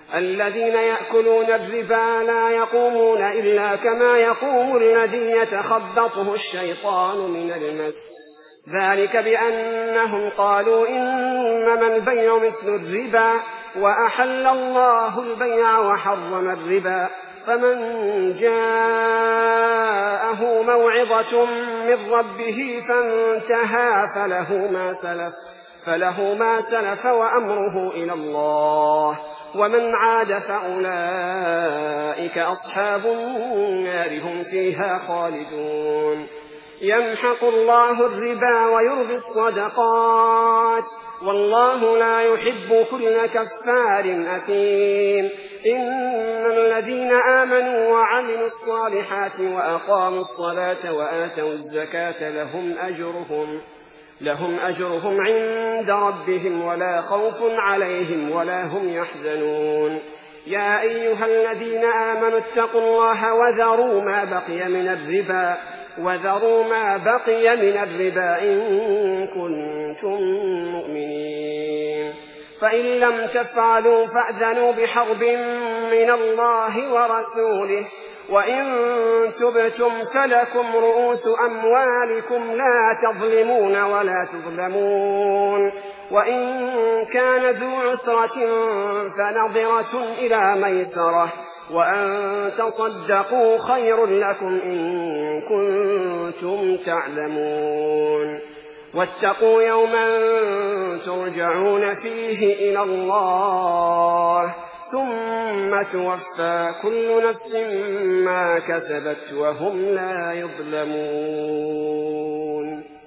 الذين يأكلون الربا لا يقومون إلا كما يقوم الذي يتخبطه الشيطان من المس، ذلك بأنهم قالوا إنما البيع مثل الربا وأحل الله البيع وحرم الربا. فمن جاءه موعظة من ربه فانتهى فله ما سلف وأمره إلى الله، ومن عاد فأولئك أصحاب النار هم فيها خالدون. يمحق الله الربا ويربي الصدقات والله لا يحب كل كفار أثيم. إن الذين آمنوا وعملوا الصالحات وأقاموا الصلاة وآتوا الزكاة لهم أجرهم عند ربهم ولا خوف عليهم ولا هم يحزنون. يا أيها الذين آمنوا اتقوا الله وذروا ما بقي من الربا إن كنتم مؤمنين، فإن لم تفعلوا فأذنوا بحرب من الله ورسوله، وإن تبتم فلكم رؤوس أموالكم لا تظلمون ولا تظلمون، وإن كان ذو عسرة فنظرة إلى ميسرة، وأن تصدقوا خير لكم إن كنتم تعلمون. واتقوا يوما ترجعون فيه إلى الله ثم توفى كل نفس ما كسبت وهم لا يظلمون.